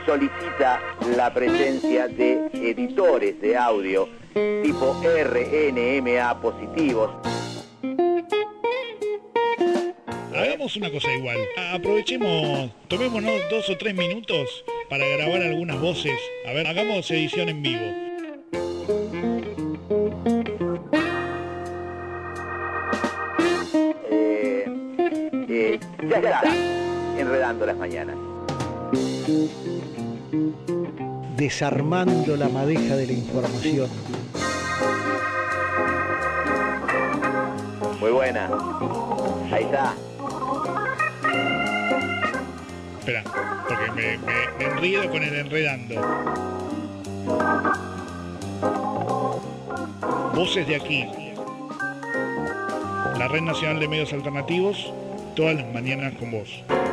solicita la presencia de editores de audio tipo RNMA positivos. Hagamos una cosa igual. Aprovechemos, tomémonos 2 o 3 minutos para grabar algunas voces. A ver, hagamos edición en vivo. Ya está, enredando las mañanas. Desarmando la madeja de la información. Muy buena. Ahí está. Espera, porque me enredo con el enredando. Voces de aquí. La Red Nacional de Medios Alternativos, todas las mañanas con vos.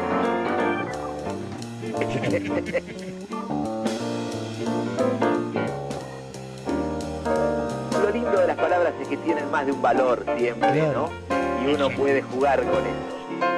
Lo lindo de las palabras es que tienen más de un valor siempre, ¿no? Y uno puede jugar con eso.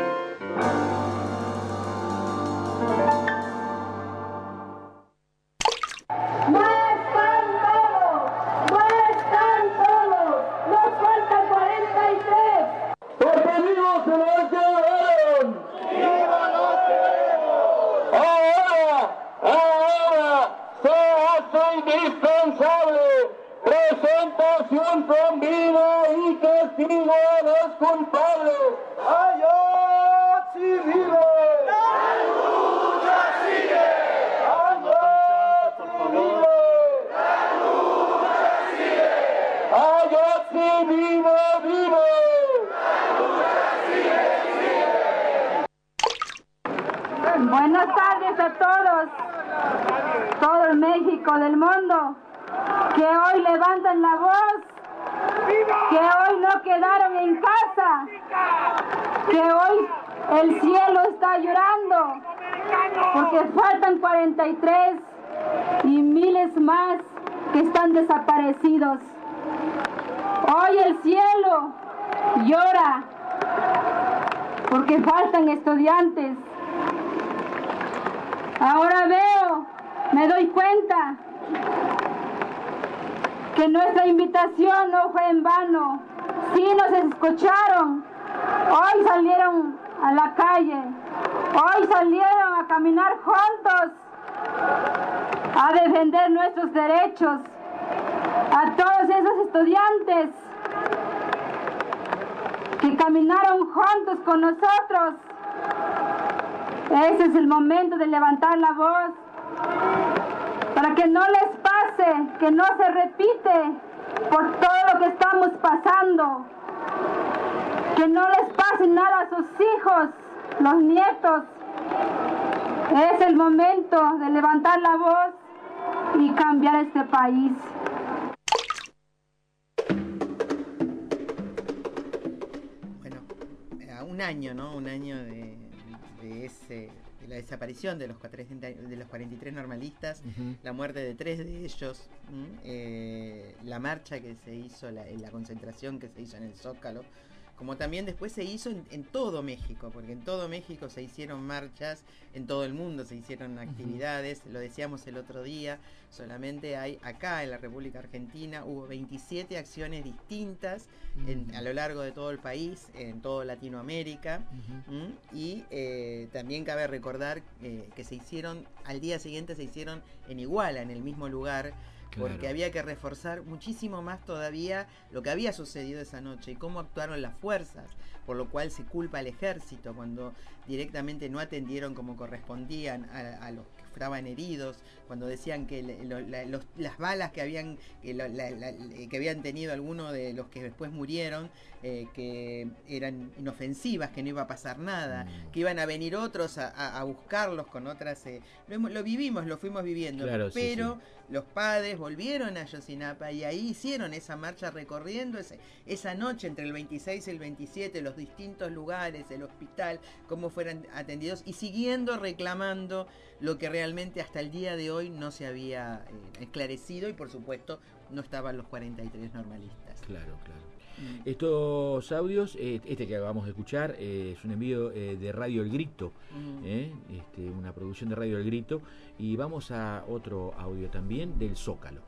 Buenas tardes a todos, todo el México del mundo, que hoy levantan la voz, que hoy no quedaron en casa, que hoy el cielo está llorando, porque faltan 43 y miles más que están desaparecidos. Hoy el cielo llora, porque faltan estudiantes. Ahora veo, me doy cuenta que nuestra invitación no fue en vano. Sí nos escucharon, hoy salieron a la calle, hoy salieron a caminar juntos, a defender nuestros derechos. A todos esos estudiantes que caminaron juntos con nosotros, ese es el momento de levantar la voz para que no les pase, que no se repite por todo lo que estamos pasando, que no les pase nada a sus hijos, los nietos. Es el momento de levantar la voz y cambiar este país. Bueno, a un año, ¿no? Un año de la desaparición de los 43 normalistas, la muerte de 3 de ellos, la marcha que se hizo, la concentración que se hizo en el Zócalo, como también después se hizo en todo México, porque en todo México se hicieron marchas, en todo el mundo se hicieron actividades, lo decíamos el otro día, solamente hay acá en la República Argentina, hubo 27 acciones distintas a lo largo de todo el país, en toda Latinoamérica, y también cabe recordar que se hicieron, al día siguiente se hicieron en Iguala, en el mismo lugar, porque había que reforzar muchísimo más todavía lo que había sucedido esa noche y cómo actuaron las fuerzas, por lo cual se culpa al ejército cuando directamente no atendieron como correspondían a los que estaban heridos, cuando decían que las balas que habían tenido algunos de los que después murieron, que eran inofensivas, que no iba a pasar nada, que iban a venir otros a buscarlos con otras... lo vivimos, lo fuimos viviendo, claro, pero... Sí. Los padres volvieron a Ayotzinapa y ahí hicieron esa marcha recorriendo esa noche entre el 26 y el 27, los distintos lugares, el hospital, cómo fueran atendidos y siguiendo reclamando lo que realmente realmente hasta el día de hoy no se había esclarecido y por supuesto no estaban los 43 normalistas. Claro. Estos audios, este que acabamos de escuchar, es un envío de Radio El Grito, una producción de Radio El Grito, y vamos a otro audio también del Zócalo.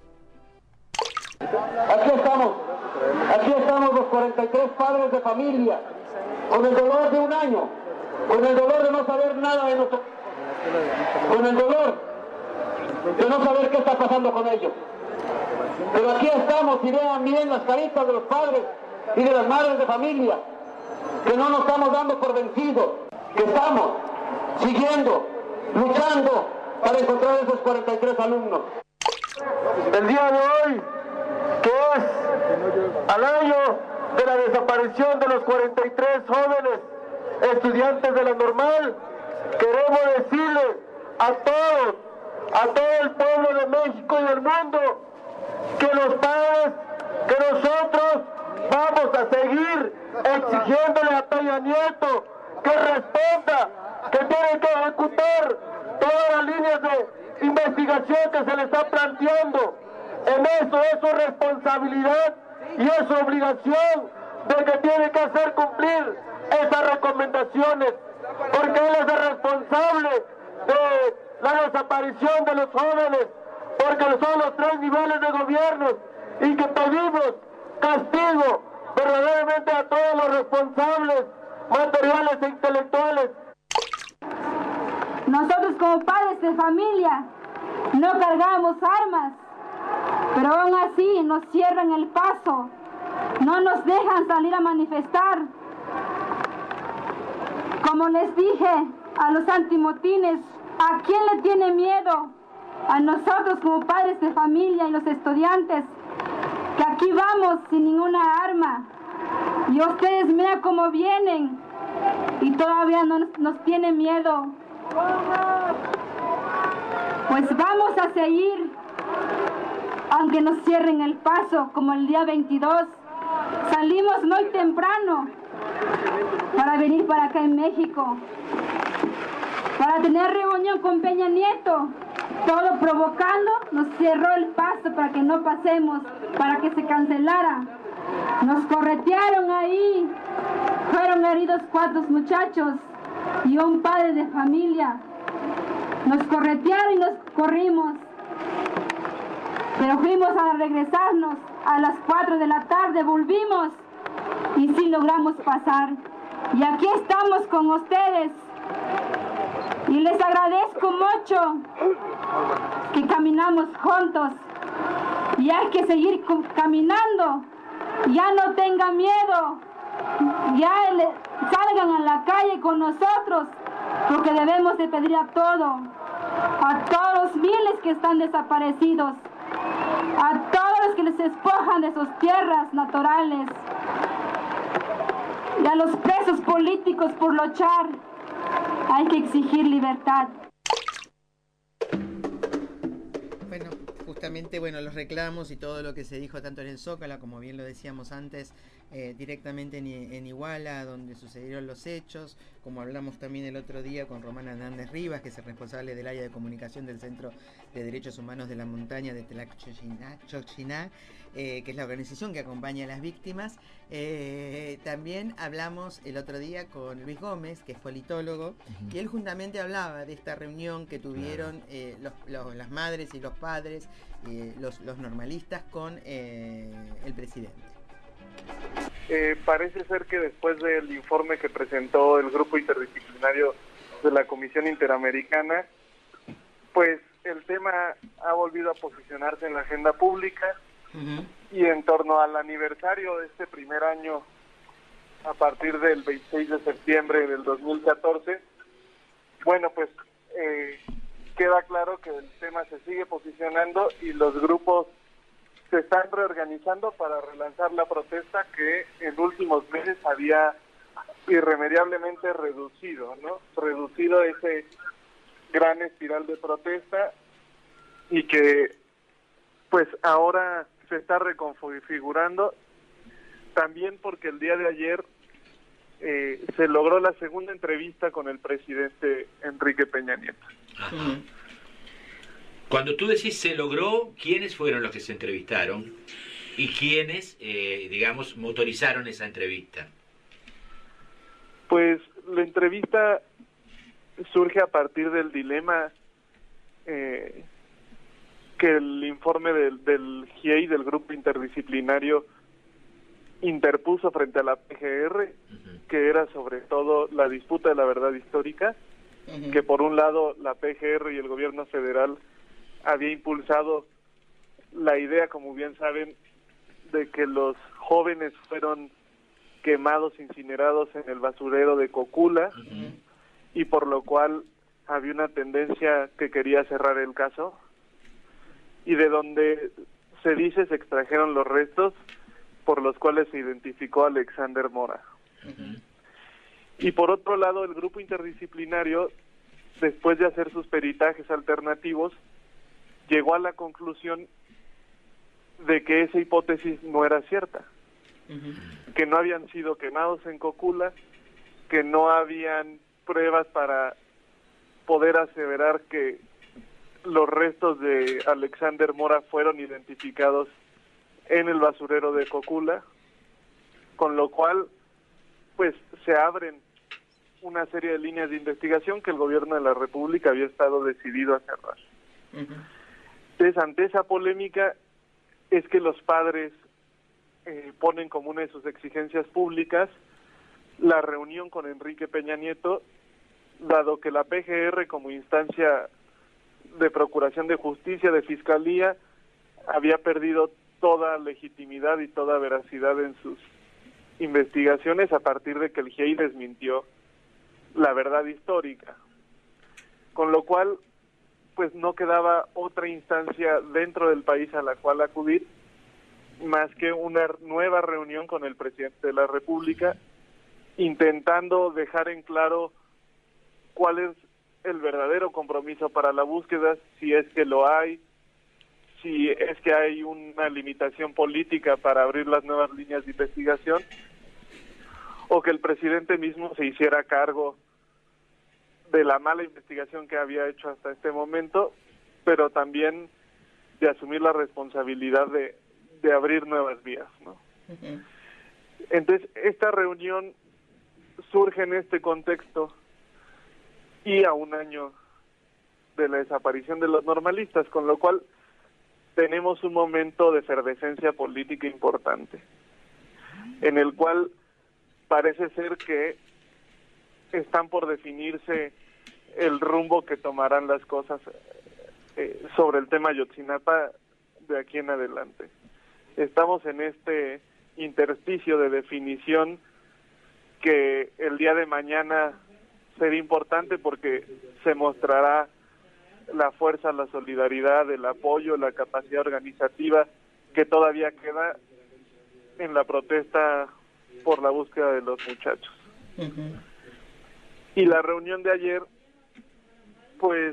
Aquí estamos los 43 padres de familia, con el dolor de un año, con el dolor de no saber nada de nosotros, con el dolor de no saber qué está pasando con ellos. Pero aquí estamos y vean bien las caritas de los padres y de las madres de familia, que no nos estamos dando por vencidos, que estamos siguiendo, luchando para encontrar esos 43 alumnos. El día de hoy, que es al año de la desaparición de los 43 jóvenes estudiantes de la normal, queremos decirle a todo el pueblo de México y del mundo, que los padres, que nosotros vamos a seguir exigiéndole a Peña Nieto que responda, que tiene que ejecutar todas las líneas de investigación que se le está planteando. En eso es su responsabilidad y es su obligación de que tiene que hacer cumplir esas recomendaciones, porque él es el responsable de la desaparición de los jóvenes, porque son los 3 niveles de gobierno, y que pedimos castigo verdaderamente a todos los responsables materiales e intelectuales. Nosotros como padres de familia no cargamos armas, pero aún así nos cierran el paso, no nos dejan salir a manifestar. Como les dije a los antimotines, ¿a quién le tiene miedo? A nosotros como padres de familia y los estudiantes, que aquí vamos sin ninguna arma. Y ustedes miren cómo vienen y todavía no nos tienen miedo. Pues vamos a seguir, aunque nos cierren el paso, como el día 22. Salimos muy temprano para venir para acá en México, para tener reunión con Peña Nieto. Todo provocando, nos cerró el paso para que no pasemos, para que se cancelara. Nos corretearon ahí, fueron heridos 4 muchachos y un padre de familia. Nos corretearon y nos corrimos, pero fuimos a regresarnos a las 4 de la tarde, volvimos y sí logramos pasar. Y aquí estamos con ustedes. Y les agradezco mucho que caminamos juntos y hay que seguir caminando. Ya no tengan miedo, ya salgan a la calle con nosotros, porque debemos de pedir a todos los miles que están desaparecidos, a todos los que les despojan de sus tierras naturales y a los presos políticos por luchar. Hay que exigir libertad. Bueno, justamente, los reclamos y todo lo que se dijo tanto en el Zócalo, como bien lo decíamos antes, directamente en Iguala, donde sucedieron los hechos, como hablamos también el otro día con Román Hernández Rivas, que es el responsable del área de comunicación del Centro de Derechos Humanos de la Montaña de Tlaxcala, que es la organización que acompaña a las víctimas. También hablamos el otro día con Luis Gómez, que es politólogo, y él justamente hablaba de esta reunión que tuvieron las madres y los padres, los normalistas, con el presidente. Parece ser que después del informe que presentó el grupo interdisciplinario de la Comisión Interamericana, pues el tema ha volvido a posicionarse en la agenda pública. Y en torno al aniversario de este primer año, a partir del 26 de septiembre del 2014, pues queda claro que el tema se sigue posicionando y los grupos se están reorganizando para relanzar la protesta que en últimos meses había irremediablemente reducido ese gran espiral de protesta, y que pues ahora se está reconfigurando, también porque el día de ayer se logró la segunda entrevista con el presidente Enrique Peña Nieto. Cuando tú decís se logró, ¿quiénes fueron los que se entrevistaron y quiénes, digamos, motorizaron esa entrevista? Pues la entrevista surge a partir del dilema que el informe del GIEI, del Grupo Interdisciplinario, interpuso frente a la PGR, que era sobre todo la disputa de la verdad histórica, que por un lado la PGR y el gobierno federal había impulsado la idea, como bien saben, de que los jóvenes fueron quemados, incinerados en el basurero de Cocula, y por lo cual había una tendencia que quería cerrar el caso, y de donde se dice se extrajeron los restos por los cuales se identificó a Alexander Mora. Y por otro lado, el grupo interdisciplinario, después de hacer sus peritajes alternativos, llegó a la conclusión de que esa hipótesis no era cierta, que no habían sido quemados en Cocula, que no habían pruebas para poder aseverar que los restos de Alexander Mora fueron identificados en el basurero de Cocula, con lo cual pues se abren una serie de líneas de investigación que el gobierno de la República había estado decidido a cerrar. Entonces, ante esa polémica es que los padres ponen como una de sus exigencias públicas la reunión con Enrique Peña Nieto, dado que la PGR, como instancia de procuración de justicia, de fiscalía, había perdido toda legitimidad y toda veracidad en sus investigaciones a partir de que el GIEI desmintió la verdad histórica, con lo cual pues no quedaba otra instancia dentro del país a la cual acudir más que una nueva reunión con el presidente de la República, intentando dejar en claro cuál es el verdadero compromiso para la búsqueda, si es que lo hay, si es que hay una limitación política para abrir las nuevas líneas de investigación, o que el presidente mismo se hiciera cargo de la mala investigación que había hecho hasta este momento, pero también de asumir la responsabilidad de abrir nuevas vías, ¿no? Entonces, esta reunión surge en este contexto y a un año de la desaparición de los normalistas, con lo cual tenemos un momento de efervescencia política importante, en el cual parece ser que están por definirse el rumbo que tomarán las cosas sobre el tema Ayotzinapa de aquí en adelante. Estamos en este intersticio de definición que el día de mañana será importante porque se mostrará la fuerza, la solidaridad, el apoyo, la capacidad organizativa que todavía queda en la protesta por la búsqueda de los muchachos. Y la reunión de ayer, pues,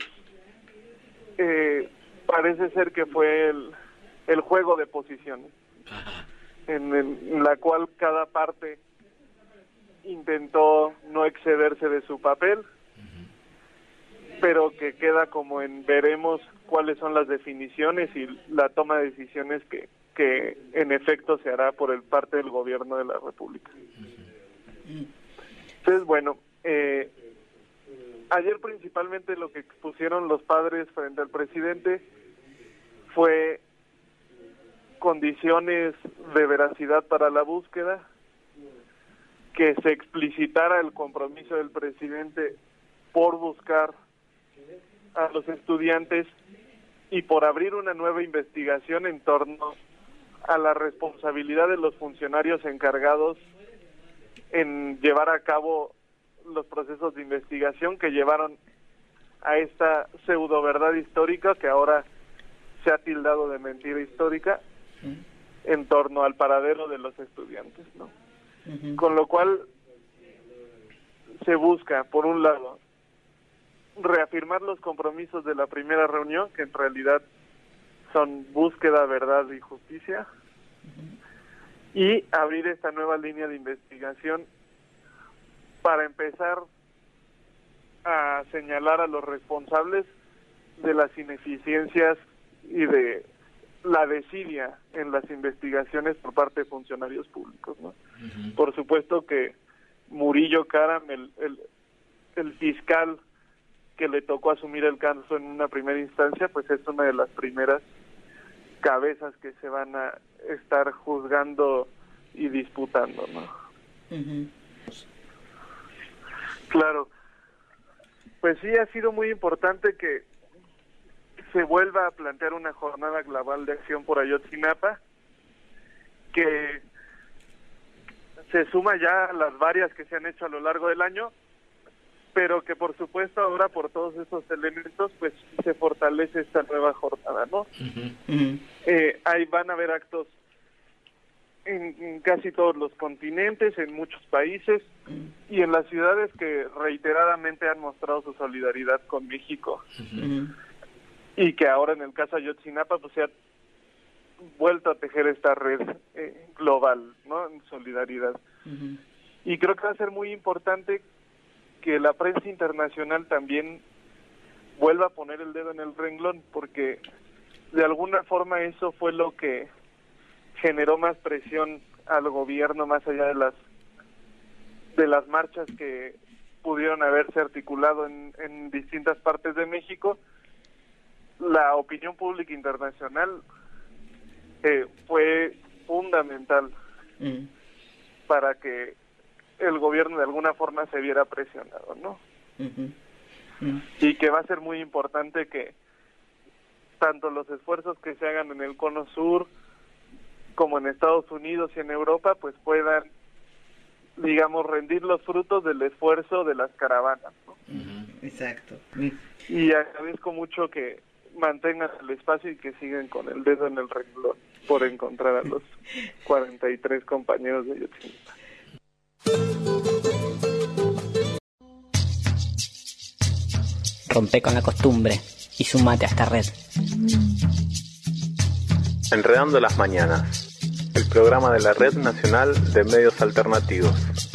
parece ser que fue el juego de posiciones, en la cual cada parte intentó no excederse de su papel, pero que queda como en veremos cuáles son las definiciones y la toma de decisiones que en efecto se hará por parte del gobierno de la República. Entonces, bueno, ayer principalmente lo que expusieron los padres frente al presidente fue condiciones de veracidad para la búsqueda, que se explicitara el compromiso del presidente por buscar a los estudiantes y por abrir una nueva investigación en torno a la responsabilidad de los funcionarios encargados en llevar a cabo los procesos de investigación que llevaron a esta pseudo verdad histórica que ahora se ha tildado de mentira histórica en torno al paradero de los estudiantes, ¿no? Con lo cual se busca, por un lado, reafirmar los compromisos de la primera reunión, que en realidad son búsqueda, verdad y justicia, y abrir esta nueva línea de investigación para empezar a señalar a los responsables de las ineficiencias y de la desidia en las investigaciones por parte de funcionarios públicos, ¿no? Por supuesto que Murillo Karam, el fiscal que le tocó asumir el caso en una primera instancia, pues es una de las primeras cabezas que se van a estar juzgando y disputando, ¿no? Claro, pues sí ha sido muy importante que se vuelva a plantear una jornada global de acción por Ayotzinapa, que se suma ya a las varias que se han hecho a lo largo del año, pero que por supuesto ahora por todos estos elementos pues se fortalece esta nueva jornada, ¿no? Ahí van a haber actos en casi todos los continentes, en muchos países y en las ciudades que reiteradamente han mostrado su solidaridad con México. Y que ahora en el caso de Ayotzinapa pues se ha vuelto a tejer esta red global, ¿no? En solidaridad. Y creo que va a ser muy importante que la prensa internacional también vuelva a poner el dedo en el renglón, porque de alguna forma eso fue lo que generó más presión al gobierno, más allá de las marchas que pudieron haberse articulado en distintas partes de México. La opinión pública internacional fue fundamental para que el gobierno de alguna forma se viera presionado, ¿no? Y que va a ser muy importante que tanto los esfuerzos que se hagan en el Cono Sur como en Estados Unidos y en Europa pues puedan, digamos, rendir los frutos del esfuerzo de las caravanas, ¿no? Exacto. Y agradezco mucho que mantengan el espacio y que sigan con el dedo en el renglón por encontrar a los 43 compañeros de Ayotzinapa. Rompe con la costumbre y sumate a esta red. Enredando las mañanas, el programa de la Red Nacional de Medios Alternativos.